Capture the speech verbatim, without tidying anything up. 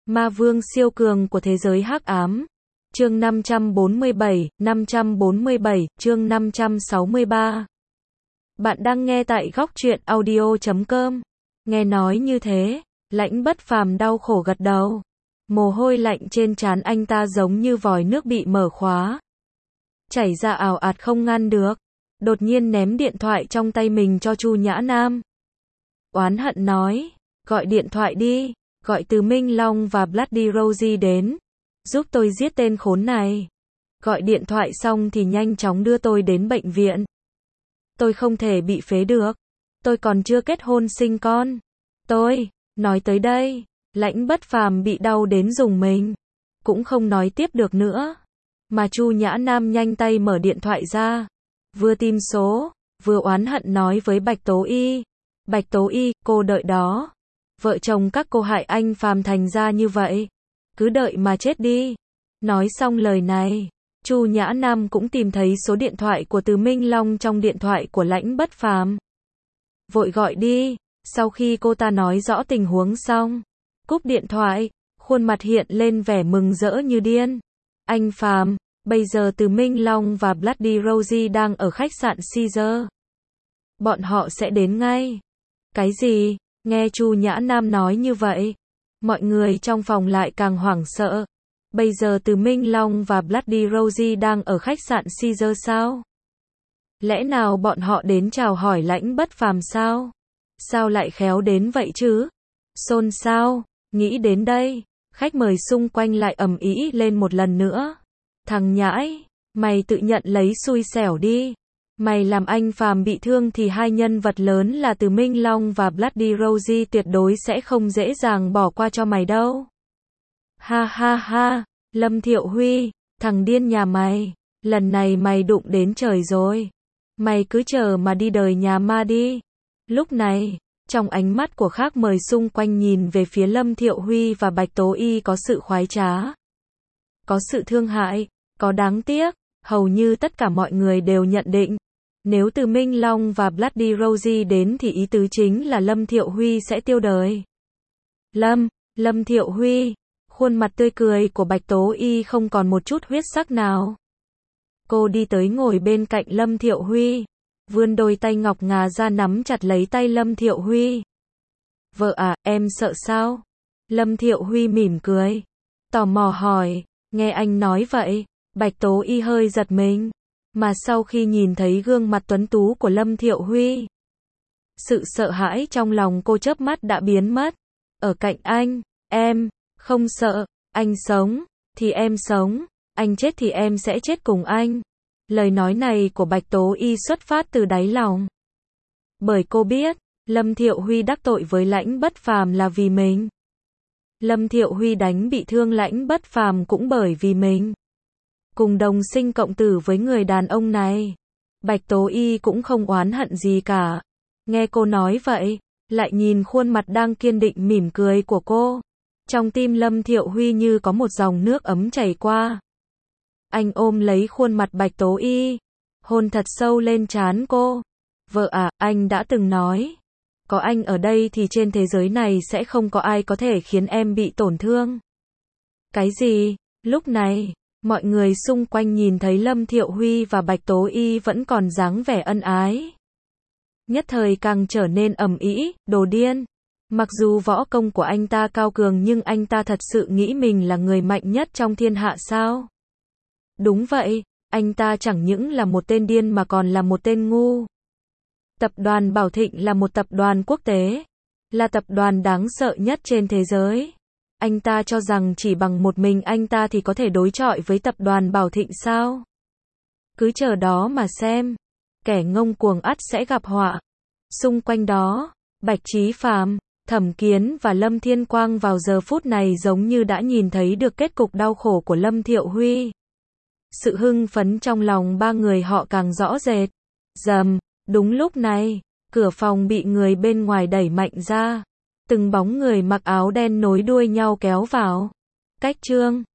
Ma vương siêu cường của thế giới hắc ám. Chương năm trăm bốn mươi bảy, năm trăm bốn mươi bảy, chương năm trăm sáu mươi ba. Bạn đang nghe tại góc truyện audio chấm com. Nghe nói như thế, Lãnh Bất Phàm đau khổ gật đầu. Mồ hôi lạnh trên trán anh ta giống như vòi nước bị mở khóa, chảy ra ào ạt không ngăn được. Đột nhiên ném điện thoại trong tay mình cho Chu Nhã Nam. Oán hận nói, gọi điện thoại đi, gọi từ Minh Long và Bloody Rosie đến, giúp tôi giết tên khốn này. Gọi điện thoại xong thì nhanh chóng đưa tôi đến bệnh viện. Tôi không thể bị phế được. Tôi còn chưa kết hôn sinh con. Tôi, nói tới đây, Lãnh Bất Phàm bị đau đến rùng mình, cũng không nói tiếp được nữa. Mà Chu Nhã Nam nhanh tay mở điện thoại ra, vừa tìm số, vừa oán hận nói với Bạch Tố Y. Bạch Tố Y, cô đợi đó. Vợ chồng các cô hại anh Phàm thành ra như vậy, cứ đợi mà chết đi. Nói xong lời này, Chu Nhã Nam cũng tìm thấy số điện thoại của Từ Minh Long trong điện thoại của Lãnh Bất Phàm. Vội gọi đi. Sau khi cô ta nói rõ tình huống xong, cúp điện thoại, khuôn mặt hiện lên vẻ mừng rỡ như điên. Anh Phàm, bây giờ Từ Minh Long và Bloody Rosie đang ở khách sạn Caesar. Bọn họ sẽ đến ngay. Cái gì? Nghe Chu Nhã Nam nói như vậy, mọi người trong phòng lại càng hoảng sợ. Bây giờ Từ Minh Long và Bloody Rosie đang ở khách sạn Caesar sao? Lẽ nào bọn họ đến chào hỏi Lãnh Bất Phàm sao? Sao lại khéo đến vậy chứ? Xôn xao, nghĩ đến đây, khách mời xung quanh lại ầm ĩ lên một lần nữa. Thằng nhãi, mày tự nhận lấy xui xẻo đi. Mày làm anh Phàm bị thương thì hai nhân vật lớn là Từ Minh Long và Bloody Rosie tuyệt đối sẽ không dễ dàng bỏ qua cho mày đâu. Ha ha ha, Lâm Thiệu Huy, thằng điên nhà mày, lần này mày đụng đến trời rồi. Mày cứ chờ mà đi đời nhà ma đi. Lúc này, trong ánh mắt của khách mời xung quanh nhìn về phía Lâm Thiệu Huy và Bạch Tố Y có sự khoái trá, có sự thương hại, có đáng tiếc. Hầu như tất cả mọi người đều nhận định, nếu Từ Minh Long và Bloody Rosie đến thì ý tứ chính là Lâm Thiệu Huy sẽ tiêu đời. Lâm, Lâm Thiệu Huy, khuôn mặt tươi cười của Bạch Tố Y không còn một chút huyết sắc nào. Cô đi tới ngồi bên cạnh Lâm Thiệu Huy, vươn đôi tay ngọc ngà ra nắm chặt lấy tay Lâm Thiệu Huy. Vợ à, em sợ sao? Lâm Thiệu Huy mỉm cười, tò mò hỏi. Nghe anh nói vậy, Bạch Tố Y hơi giật mình, mà sau khi nhìn thấy gương mặt tuấn tú của Lâm Thiệu Huy, sự sợ hãi trong lòng cô chớp mắt đã biến mất. Ở cạnh anh, em không sợ. Anh sống thì em sống, anh chết thì em sẽ chết cùng anh. Lời nói này của Bạch Tố Y xuất phát từ đáy lòng, bởi cô biết Lâm Thiệu Huy đắc tội với Lãnh Bất Phàm là vì mình. Lâm Thiệu Huy đánh bị thương Lãnh Bất Phàm cũng bởi vì mình. Cùng đồng sinh cộng tử với người đàn ông này, Bạch Tố Y cũng không oán hận gì cả. Nghe cô nói vậy, lại nhìn khuôn mặt đang kiên định mỉm cười của cô, trong tim Lâm Thiệu Huy như có một dòng nước ấm chảy qua. Anh ôm lấy khuôn mặt Bạch Tố Y, hôn thật sâu lên trán cô. Vợ à, anh đã từng nói, có anh ở đây thì trên thế giới này sẽ không có ai có thể khiến em bị tổn thương. Cái gì? Lúc này, mọi người xung quanh nhìn thấy Lâm Thiệu Huy và Bạch Tố Y vẫn còn dáng vẻ ân ái, nhất thời càng trở nên ầm ĩ. Đồ điên. Mặc dù võ công của anh ta cao cường nhưng anh ta thật sự nghĩ mình là người mạnh nhất trong thiên hạ sao? Đúng vậy, anh ta chẳng những là một tên điên mà còn là một tên ngu. Tập đoàn Bảo Thịnh là một tập đoàn quốc tế, là tập đoàn đáng sợ nhất trên thế giới. Anh ta cho rằng chỉ bằng một mình anh ta thì có thể đối chọi với tập đoàn Bảo Thịnh sao? Cứ chờ đó mà xem, kẻ ngông cuồng ắt sẽ gặp họa. Xung quanh đó, Bạch Chí Phàm, Thẩm Kiến và Lâm Thiên Quang vào giờ phút này giống như đã nhìn thấy được kết cục đau khổ của Lâm Thiệu Huy. Sự hưng phấn trong lòng ba người họ càng rõ rệt. Rầm, đúng lúc này, cửa phòng bị người bên ngoài đẩy mạnh ra. Từng bóng người mặc áo đen nối đuôi nhau kéo vào. Cách Trương,